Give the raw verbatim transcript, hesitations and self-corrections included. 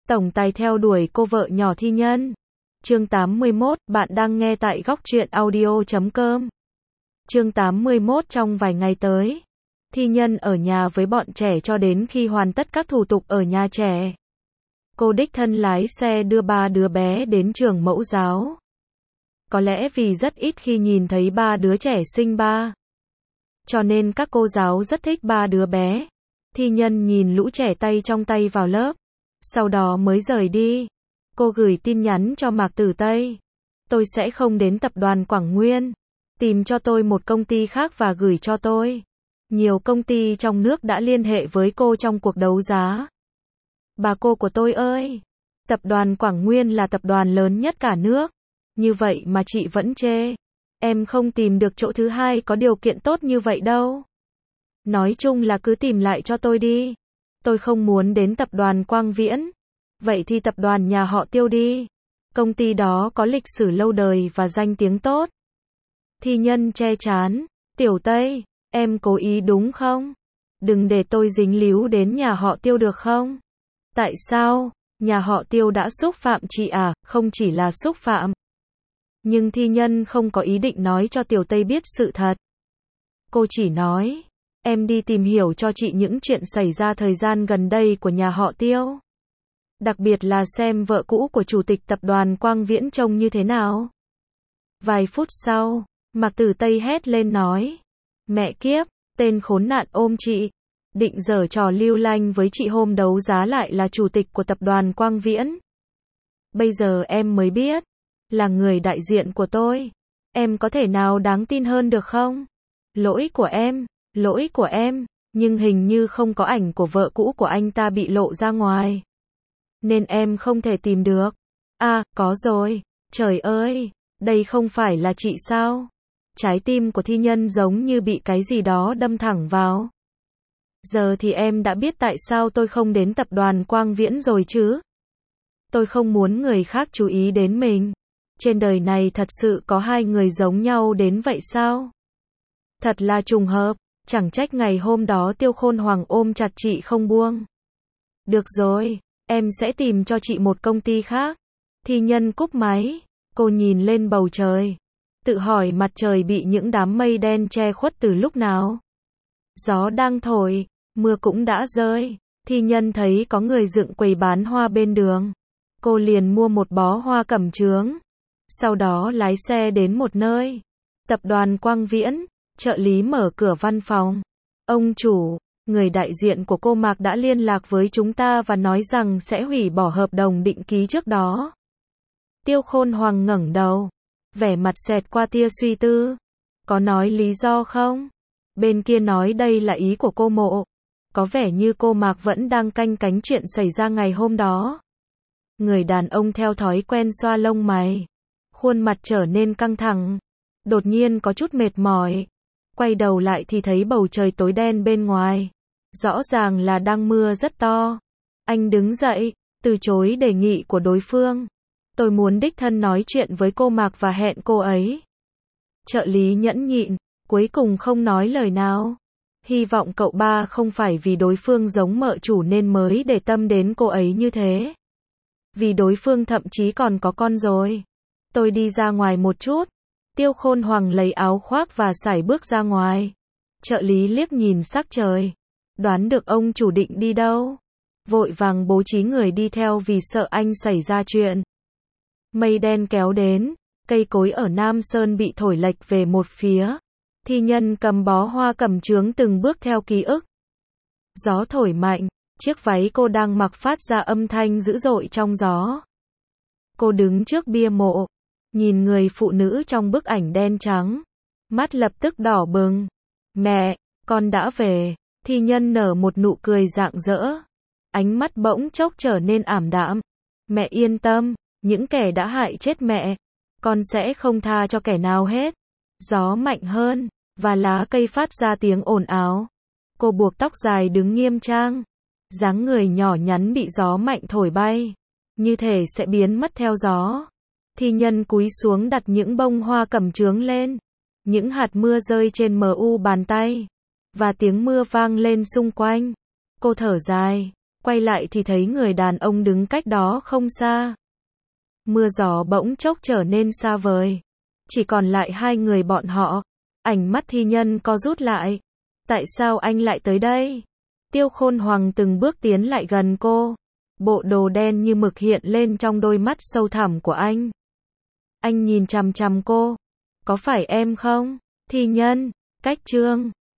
tổng tài theo đuổi cô vợ nhỏ Thi Nhân. Chương tám mươi mốt, bạn đang nghe tại góc truyện audio chấm com. Chương tám mươi mốt trong vài ngày tới, Thi Nhân ở nhà với bọn trẻ cho đến khi hoàn tất các thủ tục ở nhà trẻ. Cô đích thân lái xe đưa ba đứa bé đến trường mẫu giáo. Có lẽ vì rất ít khi nhìn thấy ba đứa trẻ sinh ba, cho nên các cô giáo rất thích ba đứa bé. Thi Nhân nhìn lũ trẻ tay trong tay vào lớp, sau đó mới rời đi. Cô gửi tin nhắn cho Mạc Tử Tây. Tôi sẽ không đến tập đoàn Quảng Nguyên. Tìm cho tôi một công ty khác và gửi cho tôi. Nhiều công ty trong nước đã liên hệ với cô trong cuộc đấu giá. Bà cô của tôi ơi! Tập đoàn Quảng Nguyên là tập đoàn lớn nhất cả nước. Như vậy mà chị vẫn chê. Em không tìm được chỗ thứ hai có điều kiện tốt như vậy đâu. Nói chung là cứ tìm lại cho tôi đi. Tôi không muốn đến tập đoàn Quang Viễn. Vậy thì tập đoàn nhà họ Tiêu đi. Công ty đó có lịch sử lâu đời và danh tiếng tốt. Thi Nhân che chán. Tiểu Tây, em cố ý đúng không? Đừng để tôi dính líu đến nhà họ Tiêu được không? Tại sao? Nhà họ Tiêu đã xúc phạm chị à? Không chỉ là xúc phạm. Nhưng Thi Nhân không có ý định nói cho Tiểu Tây biết sự thật. Cô chỉ nói, em đi tìm hiểu cho chị những chuyện xảy ra thời gian gần đây của nhà họ Tiêu. Đặc biệt là xem vợ cũ của chủ tịch tập đoàn Quang Viễn trông như thế nào. Vài phút sau, Mạc Tử Tây hét lên nói, mẹ kiếp, tên khốn nạn ôm chị, định giở trò lưu lanh với chị hôm đấu giá lại là chủ tịch của tập đoàn Quang Viễn. Bây giờ em mới biết, là người đại diện của tôi. Em có thể nào đáng tin hơn được không? Lỗi của em, lỗi của em, nhưng hình như không có ảnh của vợ cũ của anh ta bị lộ ra ngoài. Nên em không thể tìm được. À, có rồi. Trời ơi, đây không phải là chị sao? Trái tim của Thi Nhân giống như bị cái gì đó đâm thẳng vào. Giờ thì em đã biết tại sao tôi không đến tập đoàn Quang Viễn rồi chứ? Tôi không muốn người khác chú ý đến mình. Trên đời này thật sự có hai người giống nhau đến vậy sao? Thật là trùng hợp, chẳng trách ngày hôm đó Tiêu Khôn Hoàng ôm chặt chị không buông. Được rồi, em sẽ tìm cho chị một công ty khác. Thi Nhân cúp máy, cô nhìn lên bầu trời, tự hỏi mặt trời bị những đám mây đen che khuất từ lúc nào. Gió đang thổi, mưa cũng đã rơi. Thi Nhân thấy có người dựng quầy bán hoa bên đường. Cô liền mua một bó hoa cẩm chướng. Sau đó lái xe đến một nơi. Tập đoàn Quang Viễn, trợ lý mở cửa văn phòng. Ông chủ, người đại diện của cô Mạc đã liên lạc với chúng ta và nói rằng sẽ hủy bỏ hợp đồng định ký trước đó. Tiêu Khôn Hoàng ngẩng đầu, vẻ mặt xẹt qua tia suy tư. Có nói lý do không? Bên kia nói đây là ý của cô Mộ. Có vẻ như cô Mạc vẫn đang canh cánh chuyện xảy ra ngày hôm đó. Người đàn ông theo thói quen xoa lông mày. Khuôn mặt trở nên căng thẳng. Đột nhiên có chút mệt mỏi. Quay đầu lại thì thấy bầu trời tối đen bên ngoài. Rõ ràng là đang mưa rất to. Anh đứng dậy, từ chối đề nghị của đối phương. Tôi muốn đích thân nói chuyện với cô Mạc và hẹn cô ấy. Trợ lý nhẫn nhịn, cuối cùng không nói lời nào. Hy vọng cậu ba không phải vì đối phương giống mợ chủ nên mới để tâm đến cô ấy như thế. Vì đối phương thậm chí còn có con rồi. Tôi đi ra ngoài một chút. Tiêu Khôn Hoàng lấy áo khoác và sải bước ra ngoài. Trợ lý liếc nhìn sắc trời. Đoán được ông chủ định đi đâu. Vội vàng bố trí người đi theo vì sợ anh xảy ra chuyện. Mây đen kéo đến. Cây cối ở Nam Sơn bị thổi lệch về một phía. Thi Nhân cầm bó hoa cẩm chướng từng bước theo ký ức. Gió thổi mạnh. Chiếc váy cô đang mặc phát ra âm thanh dữ dội trong gió. Cô đứng trước bia mộ. Nhìn người phụ nữ trong bức ảnh đen trắng. Mắt lập tức đỏ bừng. Mẹ, con đã về. Thi Nhân nở một nụ cười rạng rỡ. Ánh mắt bỗng chốc trở nên ảm đạm. Mẹ yên tâm, những kẻ đã hại chết mẹ, con sẽ không tha cho kẻ nào hết. Gió mạnh hơn, và lá cây phát ra tiếng ồn ào. Cô buộc tóc dài đứng nghiêm trang. Dáng người nhỏ nhắn bị gió mạnh thổi bay. Như thể sẽ biến mất theo gió. Thi Nhân cúi xuống đặt những bông hoa cẩm chướng lên. Những hạt mưa rơi trên mu bàn tay. Và tiếng mưa vang lên xung quanh. Cô thở dài. Quay lại thì thấy người đàn ông đứng cách đó không xa. Mưa gió bỗng chốc trở nên xa vời. Chỉ còn lại hai người bọn họ. Ánh mắt Thi Nhân co rút lại. Tại sao anh lại tới đây? Tiêu Khôn Hoàng từng bước tiến lại gần cô. Bộ đồ đen như mực hiện lên trong đôi mắt sâu thẳm của anh. Anh nhìn chằm chằm cô. Có phải em không? Thi Nhân, cách Trương.